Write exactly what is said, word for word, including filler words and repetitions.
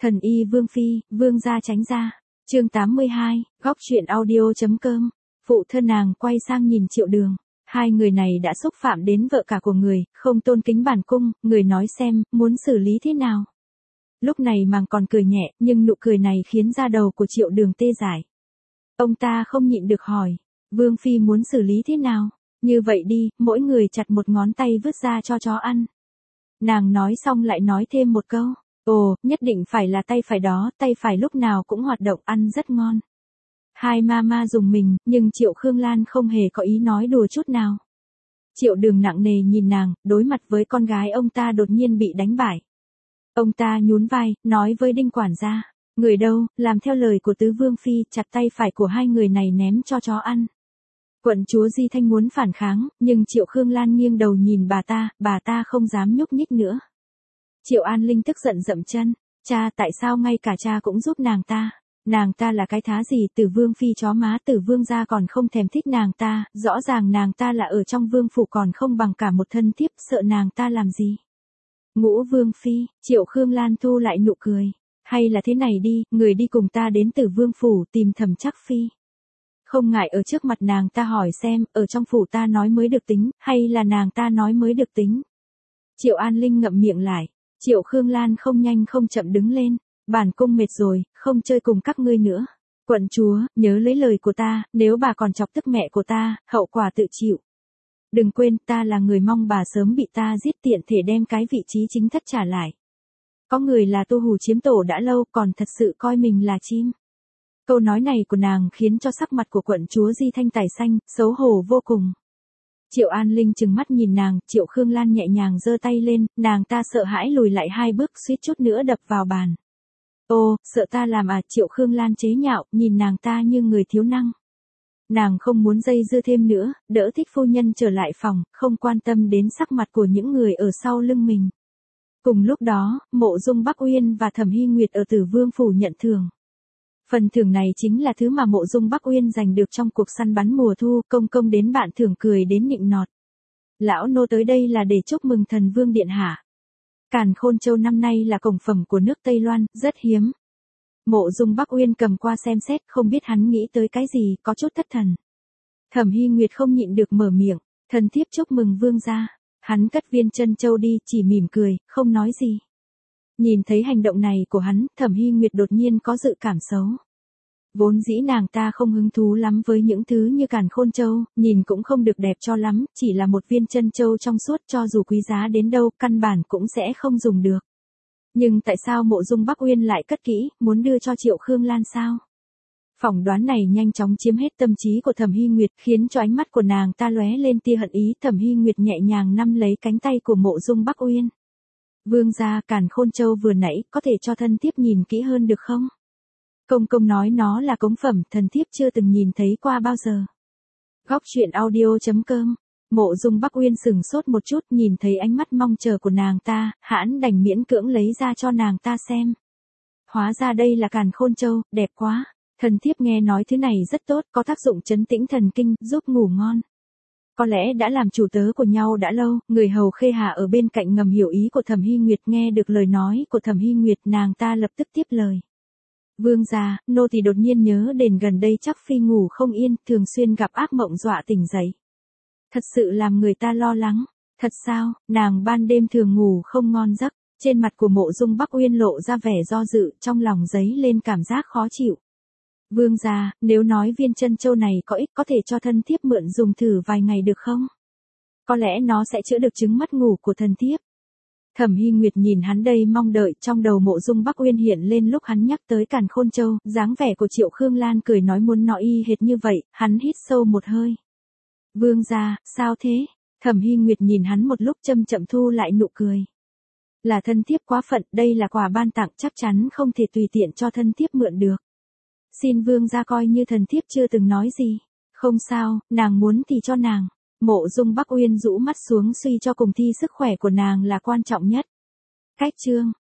Thần y Vương Phi, Vương gia tránh ra. Chương tám mươi hai, góc truyện audio.com. Phụ thân nàng quay sang nhìn Triệu Đường. Hai người này đã xúc phạm đến vợ cả của người, không tôn kính bản cung, người nói xem, muốn xử lý thế nào. Lúc này màng còn cười nhẹ, nhưng nụ cười này khiến da đầu của Triệu Đường tê dại. Ông ta không nhịn được hỏi, Vương Phi muốn xử lý thế nào? Như vậy đi, mỗi người chặt một ngón tay vứt ra cho chó ăn. Nàng nói xong lại nói thêm một câu, ồ, nhất định phải là tay phải đó, tay phải lúc nào cũng hoạt động ăn rất ngon. Hai mama dùng mình, nhưng Triệu Khương Lan không hề có ý nói đùa chút nào. Triệu Đường nặng nề nhìn nàng, đối mặt với con gái ông ta đột nhiên bị đánh bại. Ông ta nhún vai, nói với Đinh quản gia, người đâu, làm theo lời của tứ Vương Phi, chặt tay phải của hai người này ném cho chó ăn. Quận chúa Di Thanh muốn phản kháng, nhưng Triệu Khương Lan nghiêng đầu nhìn bà ta, bà ta không dám nhúc nhích nữa. Triệu An Linh tức giận dậm chân, cha tại sao ngay cả cha cũng giúp nàng ta, nàng ta là cái thá gì, Tử Vương Phi chó má Tử Vương gia còn không thèm thích nàng ta, rõ ràng nàng ta là ở trong vương phủ còn không bằng cả một thân thiếp, sợ nàng ta làm gì. Ngũ Vương Phi, Triệu Khương Lan thu lại nụ cười, hay là thế này đi, người đi cùng ta đến Tử Vương phủ tìm Thẩm Trắc Phi. Không ngại ở trước mặt nàng ta hỏi xem, ở trong phủ ta nói mới được tính, hay là nàng ta nói mới được tính. Triệu An Linh ngậm miệng lại, Triệu Khương Lan không nhanh không chậm đứng lên, bản cung mệt rồi, không chơi cùng các ngươi nữa. Quận chúa, nhớ lấy lời của ta, nếu bà còn chọc tức mẹ của ta, hậu quả tự chịu. Đừng quên, ta là người mong bà sớm bị ta giết tiện thể đem cái vị trí chính thất trả lại. Có người là tô hù chiếm tổ đã lâu, còn thật sự coi mình là chim. Câu nói này của nàng khiến cho sắc mặt của quận chúa Di Thanh tái xanh, xấu hổ vô cùng. Triệu An Linh trừng mắt nhìn nàng, Triệu Khương Lan nhẹ nhàng giơ tay lên, nàng ta sợ hãi lùi lại hai bước suýt chút nữa đập vào bàn. Ô, sợ ta làm à, Triệu Khương Lan chế nhạo, nhìn nàng ta như người thiếu năng. Nàng không muốn dây dưa thêm nữa, đỡ Thích phu nhân trở lại phòng, không quan tâm đến sắc mặt của những người ở sau lưng mình. Cùng lúc đó, Mộ Dung Bắc Uyên và Thẩm Hy Nguyệt ở Tử Vương phủ nhận thưởng. Phần thưởng này chính là thứ mà Mộ Dung Bắc Uyên giành được trong cuộc săn bắn mùa thu, công công đến bạn thưởng cười đến nịnh nọt. Lão nô tới đây là để chúc mừng thần vương điện hạ. Càn Khôn Châu năm nay là cổng phẩm của nước Tây Loan, rất hiếm. Mộ Dung Bắc Uyên cầm qua xem xét, không biết hắn nghĩ tới cái gì, có chút thất thần. Thẩm Hy Nguyệt không nhịn được mở miệng, thần thiếp chúc mừng vương gia. Hắn cất viên chân châu đi, chỉ mỉm cười, không nói gì. Nhìn thấy hành động này của hắn, Thẩm Hy Nguyệt đột nhiên có dự cảm xấu. Vốn dĩ nàng ta không hứng thú lắm với những thứ như Càn Khôn Châu, nhìn cũng không được đẹp cho lắm, chỉ là một viên chân châu trong suốt cho dù quý giá đến đâu, căn bản cũng sẽ không dùng được. Nhưng tại sao Mộ Dung Bắc Uyên lại cất kỹ, muốn đưa cho Triệu Khương Lan sao? Phỏng đoán này nhanh chóng chiếm hết tâm trí của Thẩm Hy Nguyệt, khiến cho ánh mắt của nàng ta lóe lên tia hận ý. Thẩm Hy Nguyệt nhẹ nhàng nắm lấy cánh tay của Mộ Dung Bắc Uyên. Vương gia, Càn Khôn Châu vừa nãy, có thể cho thân thiếp nhìn kỹ hơn được không? Công công nói nó là cống phẩm, thần thiếp chưa từng nhìn thấy qua bao giờ. Góc truyện audio.com. Mộ Dung Bắc Uyên sừng sốt một chút, nhìn thấy ánh mắt mong chờ của nàng ta, hãn đành miễn cưỡng lấy ra cho nàng ta xem. Hóa ra đây là Càn Khôn Châu, đẹp quá. Thần thiếp nghe nói thứ này rất tốt, có tác dụng trấn tĩnh thần kinh, giúp ngủ ngon. Có lẽ đã làm chủ tớ của nhau đã lâu, người hầu Khê Hà ở bên cạnh ngầm hiểu ý của Thẩm Hy Nguyệt, nghe được lời nói của Thẩm Hy Nguyệt, nàng ta lập tức tiếp lời. Vương gia, nô tỳ đột nhiên nhớ đến gần đây chắc Phi ngủ không yên, thường xuyên gặp ác mộng dọa tỉnh dậy. Thật sự làm người ta lo lắng. Thật sao, nàng ban đêm thường ngủ không ngon giấc. Trên mặt của Mộ Dung Bắc Uyên lộ ra vẻ do dự, trong lòng dấy lên cảm giác khó chịu. Vương gia, nếu nói viên chân châu này có ích, có thể cho thân thiếp mượn dùng thử vài ngày được không? Có lẽ nó sẽ chữa được chứng mất ngủ của thân thiếp. Thẩm Hy Nguyệt nhìn hắn đầy mong đợi, trong đầu Mộ Dung Bắc Uyên hiện lên lúc hắn nhắc tới Càn Khôn Châu, dáng vẻ của Triệu Khương Lan cười nói muốn nó y hệt như vậy, hắn hít sâu một hơi. Vương gia, sao thế? Thẩm Hy Nguyệt nhìn hắn một lúc chậm chậm thu lại nụ cười. Là thân thiếp quá phận, đây là quà ban tặng, chắc chắn không thể tùy tiện cho thân thiếp mượn được. Xin vương gia coi như thần thiếp chưa từng nói gì. Không sao, nàng muốn thì cho nàng. Mộ Dung Bắc Uyên rũ mắt xuống, suy cho cùng thi sức khỏe của nàng là quan trọng nhất. Cách chương